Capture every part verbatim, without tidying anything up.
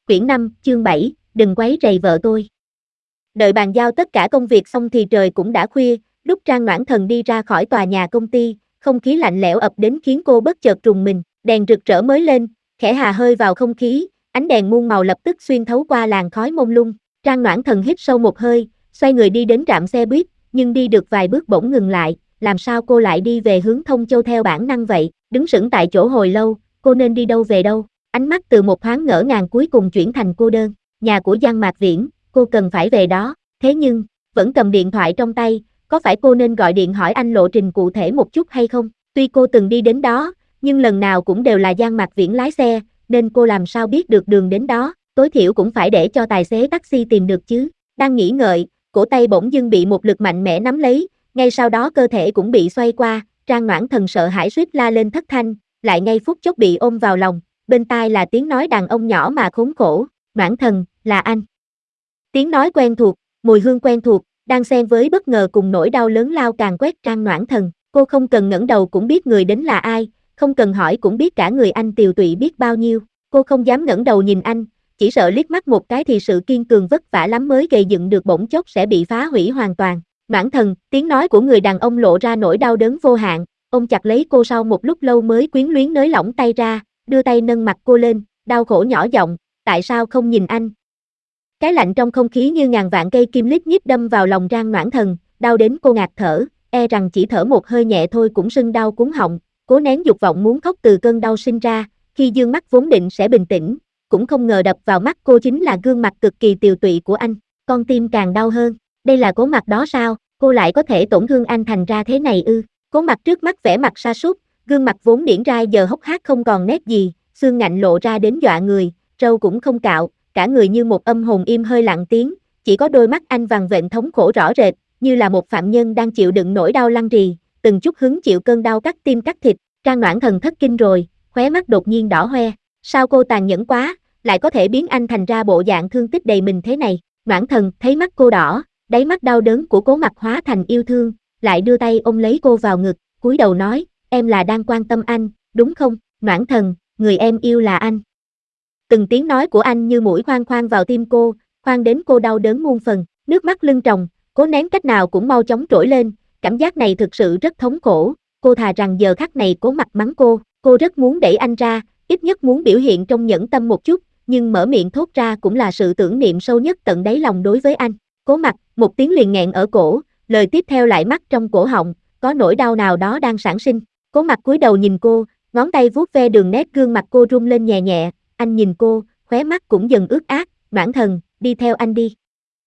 Quyển năm, chương bảy, đừng quấy rầy vợ tôi. Đợi bàn giao tất cả công việc xong thì trời cũng đã khuya, lúc Trang Noãn Thần đi ra khỏi tòa nhà công ty, không khí lạnh lẽo ập đến khiến cô bất chợt rùng mình, đèn rực rỡ mới lên, khẽ hà hơi vào không khí, ánh đèn muôn màu lập tức xuyên thấu qua làn khói mông lung. Trang Noãn Thần hít sâu một hơi, xoay người đi đến trạm xe buýt, nhưng đi được vài bước bỗng ngừng lại, làm sao cô lại đi về hướng Thông Châu theo bản năng vậy, đứng sững tại chỗ hồi lâu, cô nên đi đâu về đâu? Ánh mắt từ một thoáng ngỡ ngàng cuối cùng chuyển thành cô đơn, nhà của Giang Mạc Viễn, cô cần phải về đó, thế nhưng, vẫn cầm điện thoại trong tay, có phải cô nên gọi điện hỏi anh lộ trình cụ thể một chút hay không? Tuy cô từng đi đến đó, nhưng lần nào cũng đều là Giang Mạc Viễn lái xe, nên cô làm sao biết được đường đến đó, tối thiểu cũng phải để cho tài xế taxi tìm được chứ. Đang nghĩ ngợi, cổ tay bỗng dưng bị một lực mạnh mẽ nắm lấy, ngay sau đó cơ thể cũng bị xoay qua, Trang Noãn Thần sợ hãi suýt la lên thất thanh, lại ngay phút chốc bị ôm vào lòng. Bên tai là tiếng nói đàn ông nhỏ mà khốn khổ, Noãn Thần, là anh. Tiếng nói quen thuộc, mùi hương quen thuộc, đang xen với bất ngờ cùng nỗi đau lớn lao càng quét Trang Noãn Thần, cô không cần ngẩng đầu cũng biết người đến là ai, không cần hỏi cũng biết cả người anh tiều tụy biết bao nhiêu, cô không dám ngẩng đầu nhìn anh, chỉ sợ liếc mắt một cái thì sự kiên cường vất vả lắm mới gây dựng được bỗng chốc sẽ bị phá hủy hoàn toàn. Noãn Thần, tiếng nói của người đàn ông lộ ra nỗi đau đớn vô hạn, ôm chặt lấy cô sau một lúc lâu mới quyến luyến nới lỏng tay ra, đưa tay nâng mặt cô lên, đau khổ nhỏ giọng, tại sao không nhìn anh? Cái lạnh trong không khí như ngàn vạn cây kim lít nhít đâm vào lòng Trang Noãn Thần, đau đến cô ngạt thở, e rằng chỉ thở một hơi nhẹ thôi cũng sưng đau cuống họng, cố nén dục vọng muốn khóc từ cơn đau sinh ra, khi dương mắt vốn định sẽ bình tĩnh, cũng không ngờ đập vào mắt cô chính là gương mặt cực kỳ tiều tụy của anh, con tim càng đau hơn, đây là Cố Mặc đó sao, cô lại có thể tổn thương anh thành ra thế này ư? Cố Mặc trước mắt vẻ mặt sa sút, gương mặt vốn điển trai giờ hốc hác không còn nét gì, xương ngạnh lộ ra đến dọa người, râu cũng không cạo, cả người như một âm hồn im hơi lặng tiếng, chỉ có đôi mắt anh vằn vện thống khổ rõ rệt, như là một phạm nhân đang chịu đựng nỗi đau lăng trì, từng chút hứng chịu cơn đau cắt tim cắt thịt. Trang Noãn Thần thất kinh rồi, khóe mắt đột nhiên đỏ hoe, sao cô tàn nhẫn quá, lại có thể biến anh thành ra bộ dạng thương tích đầy mình thế này. Noãn Thần thấy mắt cô đỏ, đáy mắt đau đớn của Cố Mặc hóa thành yêu thương, lại đưa tay ôm lấy cô vào ngực, cúi đầu nói, em là đang quan tâm anh, đúng không? Noãn Thần, người em yêu là anh. Từng tiếng nói của anh như mũi khoan khoan vào tim cô, khoan đến cô đau đớn muôn phần, nước mắt lưng tròng, cố nén cách nào cũng mau chóng trỗi lên, cảm giác này thực sự rất thống khổ, cô thà rằng giờ khắc này Cố Mặc mắng cô, cô rất muốn đẩy anh ra, ít nhất muốn biểu hiện trong nhẫn tâm một chút, nhưng mở miệng thốt ra cũng là sự tưởng niệm sâu nhất tận đáy lòng đối với anh. Cố Mặc, một tiếng liền nghẹn ở cổ, lời tiếp theo lại mắc trong cổ họng, có nỗi đau nào đó đang sản sinh. Cố Mặc cúi đầu nhìn cô, ngón tay vuốt ve đường nét gương mặt cô rung lên nhẹ nhẹ, anh nhìn cô, khóe mắt cũng dần ướt át, Noãn Thần, đi theo anh đi.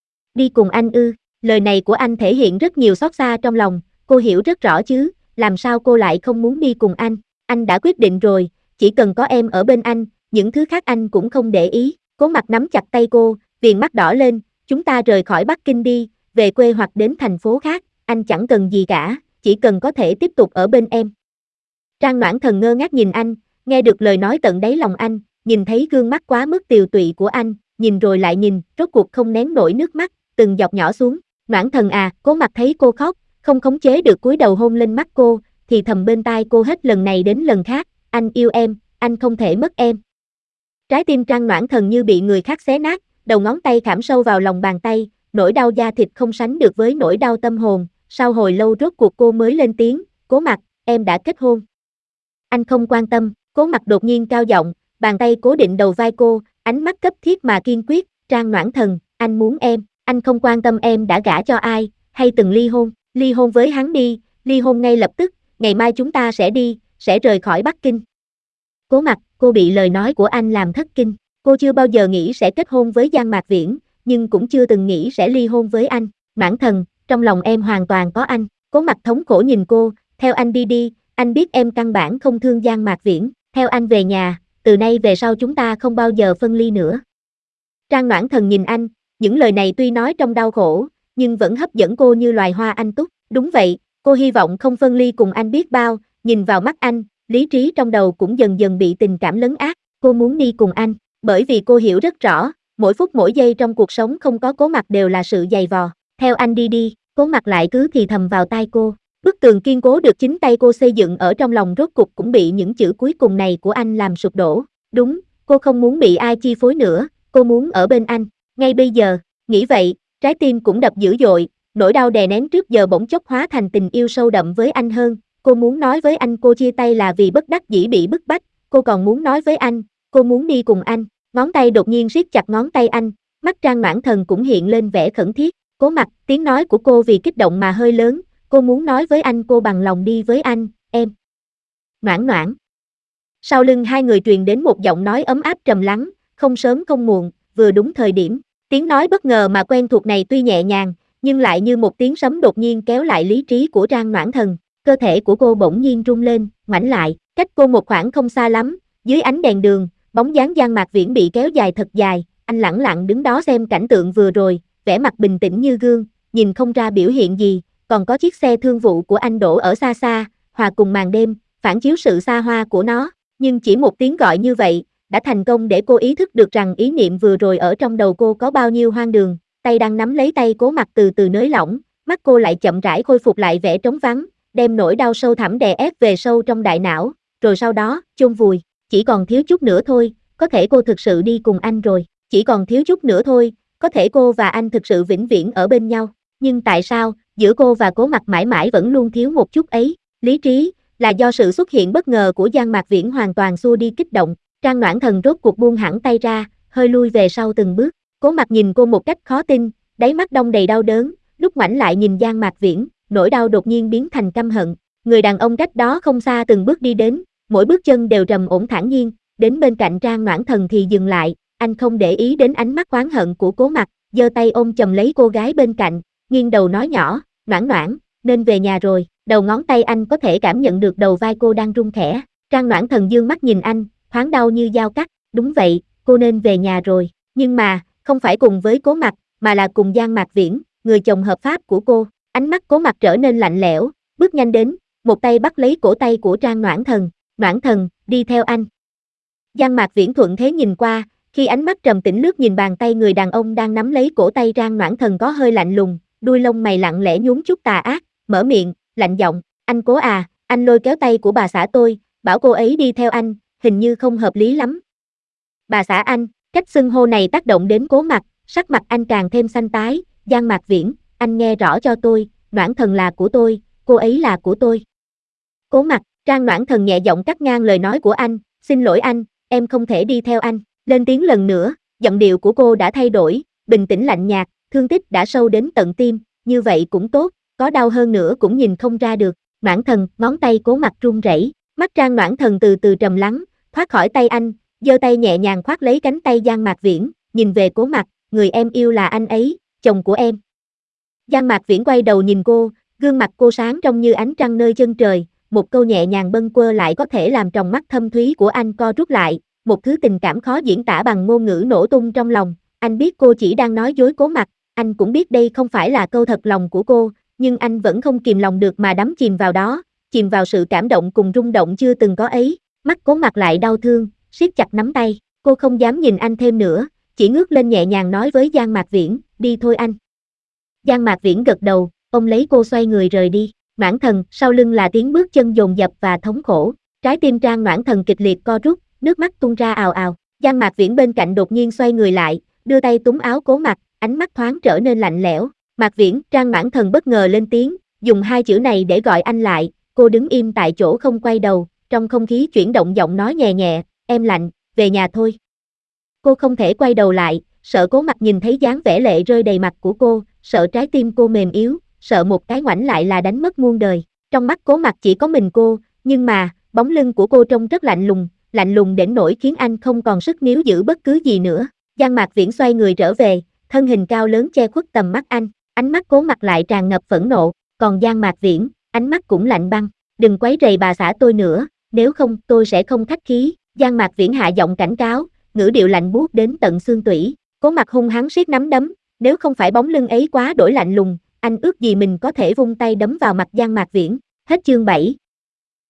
Đi cùng anh ư? Lời này của anh thể hiện rất nhiều xót xa trong lòng, cô hiểu rất rõ chứ, làm sao cô lại không muốn đi cùng anh, anh đã quyết định rồi, chỉ cần có em ở bên anh, những thứ khác anh cũng không để ý. Cố Mặc nắm chặt tay cô, viền mắt đỏ lên, chúng ta rời khỏi Bắc Kinh đi, về quê hoặc đến thành phố khác, anh chẳng cần gì cả, chỉ cần có thể tiếp tục ở bên em. Trang Noãn Thần ngơ ngác nhìn anh, nghe được lời nói tận đáy lòng anh, nhìn thấy gương mắt quá mức tiều tụy của anh, nhìn rồi lại nhìn, rốt cuộc không nén nổi nước mắt, từng giọt nhỏ xuống. Noãn Thần à, Cố Mặc thấy cô khóc, không khống chế được cúi đầu hôn lên mắt cô, thì thầm bên tai cô hết lần này đến lần khác, anh yêu em, anh không thể mất em. Trái tim Trang Noãn Thần như bị người khác xé nát, đầu ngón tay khảm sâu vào lòng bàn tay, nỗi đau da thịt không sánh được với nỗi đau tâm hồn, sau hồi lâu rốt cuộc cô mới lên tiếng, Cố Mặc, em đã kết hôn. Anh không quan tâm, Cố Mặc đột nhiên cao giọng, bàn tay cố định đầu vai cô, ánh mắt cấp thiết mà kiên quyết, Trang Noãn Thần, anh muốn em, anh không quan tâm em đã gả cho ai, hay từng ly hôn, ly hôn với hắn đi, ly hôn ngay lập tức, ngày mai chúng ta sẽ đi, sẽ rời khỏi Bắc Kinh. Cố Mặc, cô bị lời nói của anh làm thất kinh, cô chưa bao giờ nghĩ sẽ kết hôn với Giang Mạc Viễn, nhưng cũng chưa từng nghĩ sẽ ly hôn với anh. Noãn Thần, trong lòng em hoàn toàn có anh. Cố Mặc thống khổ nhìn cô, theo anh đi đi, anh biết em căn bản không thương Giang Mạc Viễn, theo anh về nhà, từ nay về sau chúng ta không bao giờ phân ly nữa. Trang Noãn Thần nhìn anh, những lời này tuy nói trong đau khổ, nhưng vẫn hấp dẫn cô như loài hoa anh túc. Đúng vậy, cô hy vọng không phân ly cùng anh biết bao, nhìn vào mắt anh, lý trí trong đầu cũng dần dần bị tình cảm lấn át, cô muốn đi cùng anh, bởi vì cô hiểu rất rõ, mỗi phút mỗi giây trong cuộc sống không có Cố Mặc đều là sự dày vò, theo anh đi đi, Cố Mặc lại cứ thì thầm vào tai cô, bức tường kiên cố được chính tay cô xây dựng ở trong lòng rốt cục cũng bị những chữ cuối cùng này của anh làm sụp đổ, đúng, cô không muốn bị ai chi phối nữa, cô muốn ở bên anh, ngay bây giờ, nghĩ vậy, trái tim cũng đập dữ dội, nỗi đau đè nén trước giờ bỗng chốc hóa thành tình yêu sâu đậm với anh hơn, cô muốn nói với anh cô chia tay là vì bất đắc dĩ bị bức bách, cô còn muốn nói với anh, cô muốn đi cùng anh, ngón tay đột nhiên siết chặt ngón tay anh, mắt Trang Noãn Thần cũng hiện lên vẻ khẩn thiết, Cố Mặc, tiếng nói của cô vì kích động mà hơi lớn, cô muốn nói với anh cô bằng lòng đi với anh, em. Noãn Noãn. Sau lưng hai người truyền đến một giọng nói ấm áp trầm lắng, không sớm không muộn, vừa đúng thời điểm, tiếng nói bất ngờ mà quen thuộc này tuy nhẹ nhàng, nhưng lại như một tiếng sấm đột nhiên kéo lại lý trí của Trang Noãn Thần, cơ thể của cô bỗng nhiên rung lên, ngoảnh lại, cách cô một khoảng không xa lắm, dưới ánh đèn đường, bóng dáng Giang Mạc Viễn bị kéo dài thật dài, anh lẳng lặng đứng đó xem cảnh tượng vừa rồi, vẻ mặt bình tĩnh như gương, nhìn không ra biểu hiện gì, còn có chiếc xe thương vụ của anh đổ ở xa xa, hòa cùng màn đêm, phản chiếu sự xa hoa của nó, nhưng chỉ một tiếng gọi như vậy, đã thành công để cô ý thức được rằng ý niệm vừa rồi ở trong đầu cô có bao nhiêu hoang đường, tay đang nắm lấy tay Cố Mặc từ từ nới lỏng, mắt cô lại chậm rãi khôi phục lại vẻ trống vắng, đem nỗi đau sâu thẳm đè ép về sâu trong đại não, rồi sau đó, chôn vùi, chỉ còn thiếu chút nữa thôi, có thể cô thực sự đi cùng anh rồi, chỉ còn thiếu chút nữa thôi, có thể cô và anh thực sự vĩnh viễn ở bên nhau, nhưng tại sao, giữa cô và Cố Mặc mãi mãi vẫn luôn thiếu một chút ấy, lý trí, là do sự xuất hiện bất ngờ của Giang Mạc Viễn hoàn toàn xua đi kích động, Trang Noãn Thần rốt cuộc buông hẳn tay ra, hơi lui về sau từng bước, Cố Mặc nhìn cô một cách khó tin, đáy mắt đong đầy đau đớn, lúc ngoảnh lại nhìn Giang Mạc Viễn, nỗi đau đột nhiên biến thành căm hận, người đàn ông cách đó không xa từng bước đi đến, mỗi bước chân đều trầm ổn thản nhiên, đến bên cạnh Trang Noãn Thần thì dừng lại, anh không để ý đến ánh mắt oán hận của Cố Mặc, giơ tay ôm chầm lấy cô gái bên cạnh, nghiêng đầu nói nhỏ, Noãn Noãn, nên về nhà rồi, đầu ngón tay anh có thể cảm nhận được đầu vai cô đang run khẽ, Trang Noãn Thần dương mắt nhìn anh, thoáng đau như dao cắt, đúng vậy, cô nên về nhà rồi, nhưng mà, không phải cùng với Cố Mặc, mà là cùng Giang Mạc Viễn, người chồng hợp pháp của cô, ánh mắt Cố Mặc trở nên lạnh lẽo, bước nhanh đến, một tay bắt lấy cổ tay của Trang Noãn Thần, Noãn Thần, đi theo anh. Giang Mạc Viễn thuận thế nhìn qua, khi ánh mắt trầm tĩnh lướt nhìn bàn tay người đàn ông đang nắm lấy cổ tay Trang Noãn Thần có hơi lạnh lùng, đuôi lông mày lặng lẽ nhún chút tà ác, mở miệng, lạnh giọng, anh Cố à, anh lôi kéo tay của bà xã tôi, bảo cô ấy đi theo anh, hình như không hợp lý lắm. Bà xã anh, cách xưng hô này tác động đến Cố Mặc, sắc mặt anh càng thêm xanh tái, Giang Mạc Viễn, anh nghe rõ cho tôi, Noãn Thần là của tôi, cô ấy là của tôi. Cố Mặc, Trang Noãn Thần nhẹ giọng cắt ngang lời nói của anh, xin lỗi anh, em không thể đi theo anh, lên tiếng lần nữa, giọng điệu của cô đã thay đổi, bình tĩnh lạnh nhạt, thương tích đã sâu đến tận tim, như vậy cũng tốt, có đau hơn nữa cũng nhìn không ra được, Noãn Thần, ngón tay Cố Mặc run rẩy, mắt Trang Noãn Thần từ từ trầm lắng, thoát khỏi tay anh, giơ tay nhẹ nhàng khoác lấy cánh tay Giang Mạc Viễn, nhìn về Cố Mặc, người em yêu là anh ấy, chồng của em. Giang Mạc Viễn quay đầu nhìn cô, gương mặt cô sáng trong như ánh trăng nơi chân trời, một câu nhẹ nhàng bâng quơ lại có thể làm tròng mắt thâm thúy của anh co rút lại, một thứ tình cảm khó diễn tả bằng ngôn ngữ nổ tung trong lòng, anh biết cô chỉ đang nói dối Cố Mặc, anh cũng biết đây không phải là câu thật lòng của cô, nhưng anh vẫn không kìm lòng được mà đắm chìm vào đó, chìm vào sự cảm động cùng rung động chưa từng có ấy, mắt Cố Mặc lại đau thương, siết chặt nắm tay, cô không dám nhìn anh thêm nữa, chỉ ngước lên nhẹ nhàng nói với Giang Mạc Viễn, đi thôi anh. Giang Mạc Viễn gật đầu, ôm lấy cô xoay người rời đi, Noãn Thần, sau lưng là tiếng bước chân dồn dập và thống khổ, trái tim Trang Noãn Thần kịch liệt co rút, nước mắt tuôn ra ào ào, Giang Mạc Viễn bên cạnh đột nhiên xoay người lại, đưa tay túm áo Cố Mặc, ánh mắt thoáng trở nên lạnh lẽo, Mạc Viễn, Trang Noãn Thần bất ngờ lên tiếng, dùng hai chữ này để gọi anh lại, cô đứng im tại chỗ không quay đầu, trong không khí chuyển động giọng nói nhẹ nhẹ, em lạnh, về nhà thôi. Cô không thể quay đầu lại, sợ Cố Mặc nhìn thấy dáng vẻ lệ rơi đầy mặt của cô, sợ trái tim cô mềm yếu, sợ một cái ngoảnh lại là đánh mất muôn đời. Trong mắt Cố Mặc chỉ có mình cô, nhưng mà, bóng lưng của cô trông rất lạnh lùng, lạnh lùng đến nỗi khiến anh không còn sức níu giữ bất cứ gì nữa. Giang Mạc Viễn xoay người trở về, thân hình cao lớn che khuất tầm mắt anh, ánh mắt Cố Mặc lại tràn ngập phẫn nộ, còn Giang Mạc Viễn, ánh mắt cũng lạnh băng, đừng quấy rầy bà xã tôi nữa, nếu không tôi sẽ không khách khí. Giang Mạc Viễn hạ giọng cảnh cáo, ngữ điệu lạnh buốt đến tận xương tủy, Cố Mặc hung hăng siết nắm đấm, nếu không phải bóng lưng ấy quá đổi lạnh lùng, anh ước gì mình có thể vung tay đấm vào mặt Giang Mạc Viễn. Hết chương bảy.